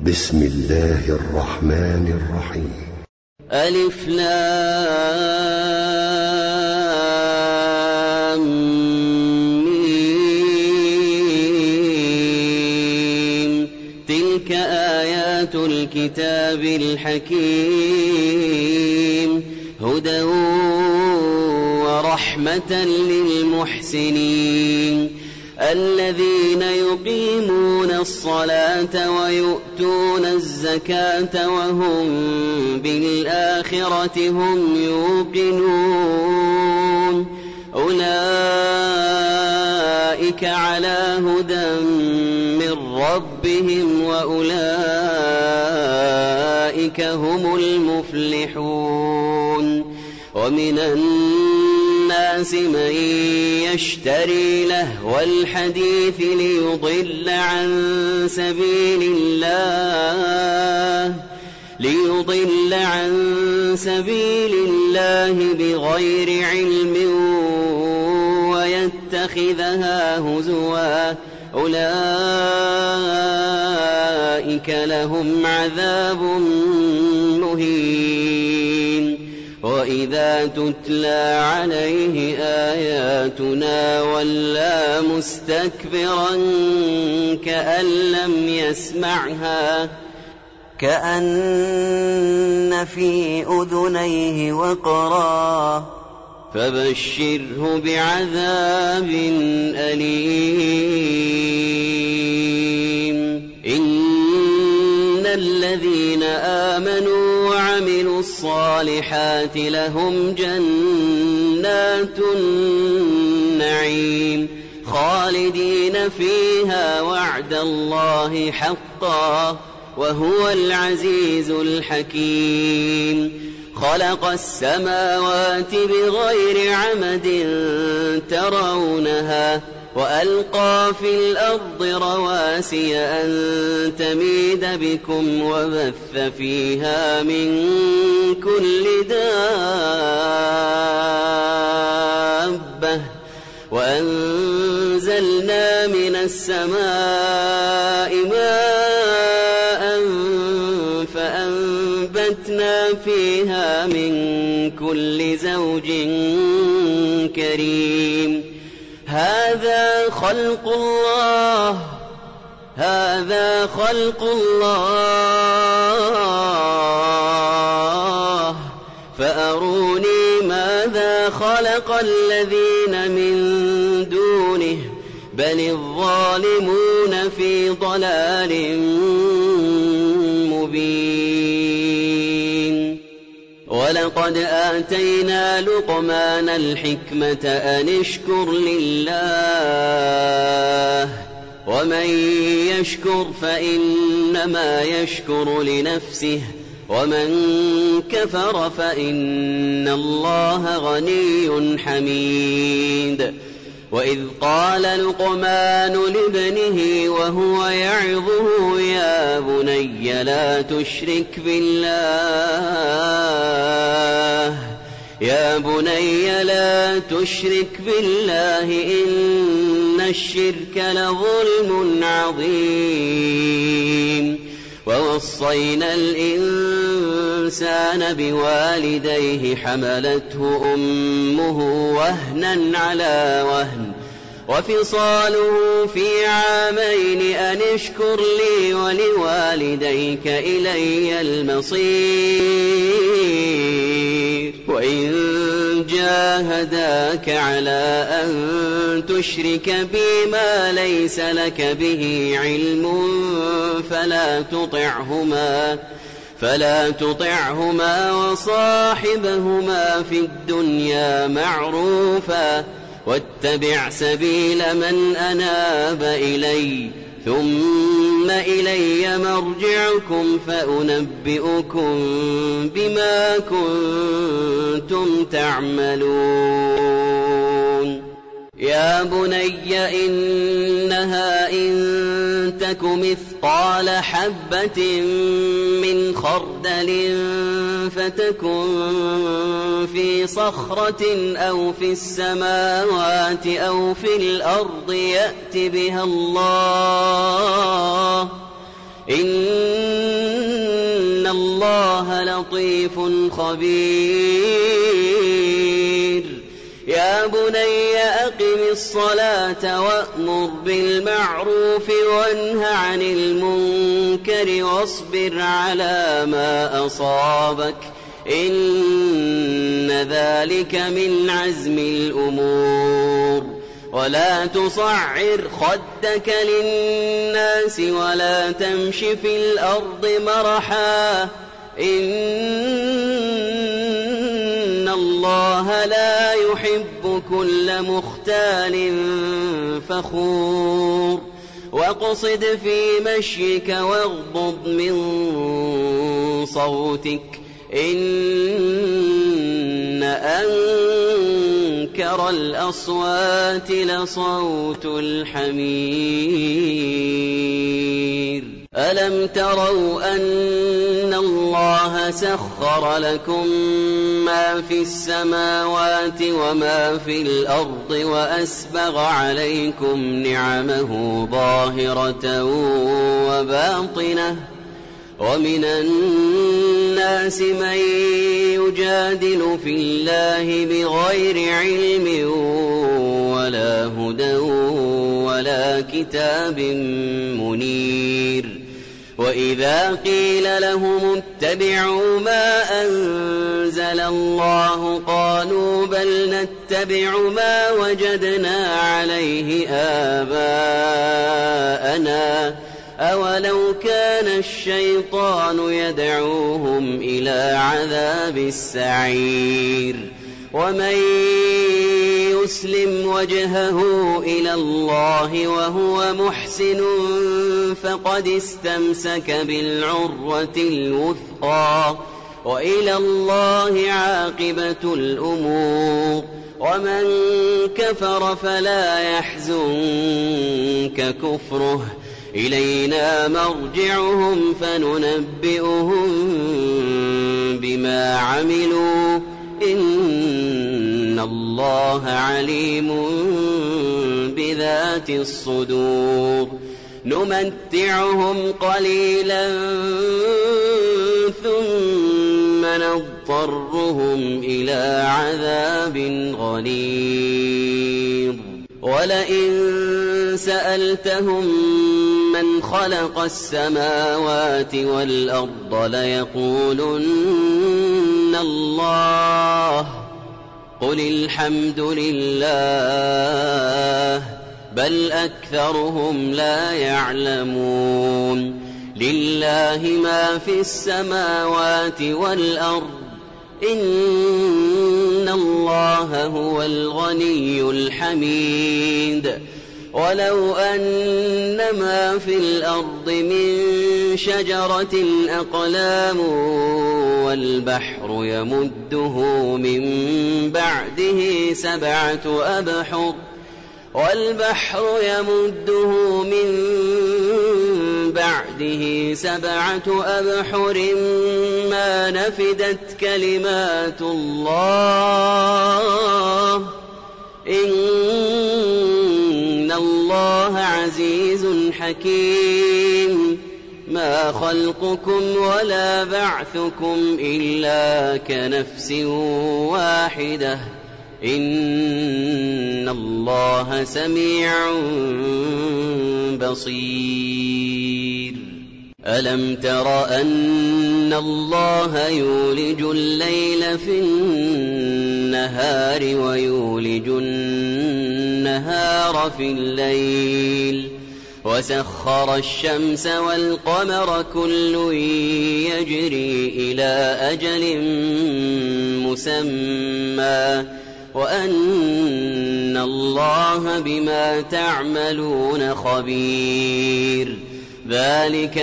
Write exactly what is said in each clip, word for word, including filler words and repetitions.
بسم الله الرحمن الرحيم. ألف لام ميم. تلك آيات الكتاب الحكيم، هدى ورحمة للمحسنين الذين يقيمون الصلاة ويؤتون الزكاة وهم بالآخرة هم يوقنون. أولئك على هدى من ربهم وأولئك هم المفلحون. ومن الناس من يشتري لهو الحديث ليضل عن سبيل الله ليضل عن سبيل الله بغير علم ويتخذها هزوا. أولئك لهم عذاب مهين. وإذا تتلى عليه آياتنا ولى مستكبرا كأن لم يسمعها كأن في أذنيه وقرا فبشره بعذاب أليم. إن الذين آمنوا وعملوا الصالحات لهم جنات النعيم خالدين فيها وعد الله حقا وهو العزيز الحكيم. خلق السماوات بغير عمد ترونها وألقى في الأرض رواسي أن تميد بكم وبث فيها من كل دابة وأنزلنا من السماء ماء فأنبتنا فيها من كل زوج كريم. هذا خلق الله هذا خلق الله فأروني ماذا خلق الذين من دونه بل الظالمون في ضلال مبين. ولقد آتينا لقمان الحكمة أن اشكر لله ومن يشكر فإنما يشكر لنفسه ومن كفر فإن الله غني حميد. وإذ قال لقمان لابنه وهو يعظه يا بني لا تشرك بالله يا بني لا تشرك بالله إن الشرك لظلم عظيم. ووصينا الإنسان بوالديه حملته أمه وهنا على وهن وفصاله في عامين أن اشكر لي ولوالديك إلي المصير. وإن جاهداك على أن تشرك بي ما ليس لك به علم فلا تطعهما فلا تطعهما وصاحبهما في الدنيا معروفا واتبع سبيل من أناب إلي ثم إلي مرجعكم فأنبئكم بما كنتم تعملون. يا بني إنها إن تك مثقال حبة من خردل فتكن في صخرة أو في السماوات أو في الأرض يأت بها الله إن الله لطيف خبير يا بني أقم الصلاة وأمر بالمعروف وانه عن المنكر واصبر على ما أصابك إن ذلك من عزم الأمور ولا تصعر خدك للناس ولا تمش في الأرض مرحا إن الله لا يحب كل مختال فخور واقصد في مشيك واغضض من صوتك إن أنكر الأصوات لصوت الحمير ألم تروا أن الله سخر لكم ما في السماوات وما في الأرض وأسبغ عليكم نعمه ظاهرة وباطنة ومن الناس من يجادل في الله بغير علم ولا هدى ولا كتاب منير وإذا قيل لهم اتبعوا ما أنزل الله قالوا بل نتبع ما وجدنا عليه آباءنا أولو كان الشيطان يدعوهم إلى عذاب السعير ومن يسلم وجهه إلى الله وهو محسن فقد استمسك بالعروة الوثقى وإلى الله عاقبة الأمور ومن كفر فلا يحزنك كفره إلينا مرجعهم فننبئهم بما عملوا إن الله عليم بذات الصدور نمتعهم قليلا ثم نضطرهم إلى عذاب غليظ ولئن سألتهم من خلق السماوات والأرض ليقولن الله قل الحمد لله بل أكثرهم لا يعلمون لله ما في السماوات والأرض إن الله هو الغني الحميد ولو أن ما في الأرض من شجرة أقلام والبحر يمده من بعده سبعة أبحر والبحر يمده من بعده سبعة أبحر ما نفدت كلمات الله إن الله عزيز حكيم ما خلقكم ولا بعثكم إلا كنفس واحدة إن الله سميع بصير ألم تر أن الله يولج الليل في النهار ويولج النهار في الليل وسخر الشمس والقمر كل يجري إلى أجل مسمى وأن الله بما تعملون خبير ذلك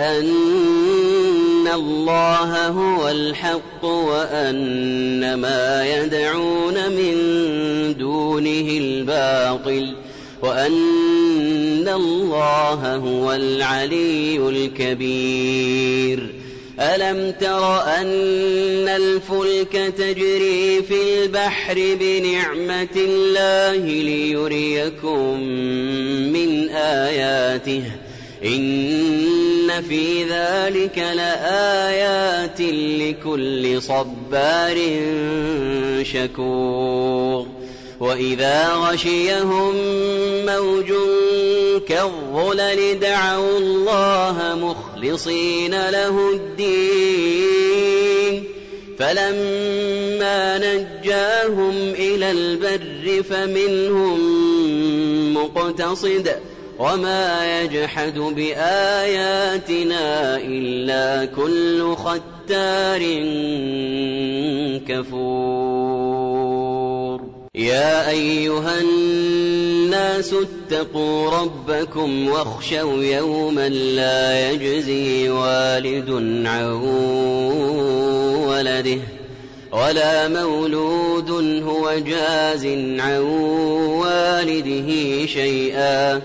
بأن الله هو الحق وأن ما يدعون من دونه الباطل وأن الله هو العلي الكبير ألم تر أن الفلك تجري في البحر بنعمة الله ليريكم من آياته إن في ذلك لآيات لكل صبار شكور وإذا غشيهم موج كالظلل دعوا الله مخلصين له الدين فلما نجاهم إلى البر فمنهم مقتصد وما يجحد بآياتنا إلا كل ختار كفور يا أيها الناس اتقوا ربكم واخشوا يوما لا يجزي والد عن ولده ولا مولود هو جاز عن والده شيئا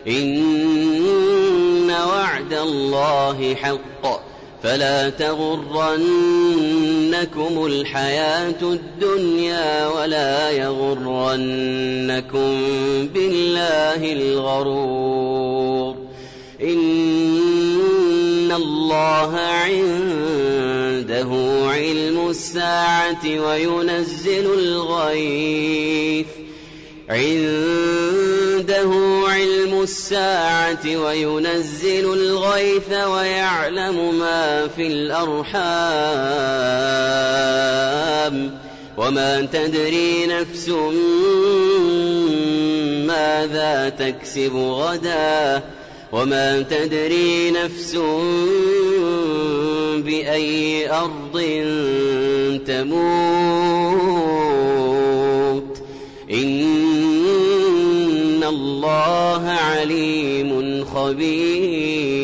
إن وعد الله حق فلا تغرنكم الحياة الدنيا ولا يغرنكم بالله الغرور إن الله عنده علم الساعة وينزل الغيث عنده علم الساعة وينزل الغيث ويعلم ما في الأرحام وما تدري نفس ماذا تكسب غدا وما تدري نفس بأي أرض تموت إن الله عليم خبير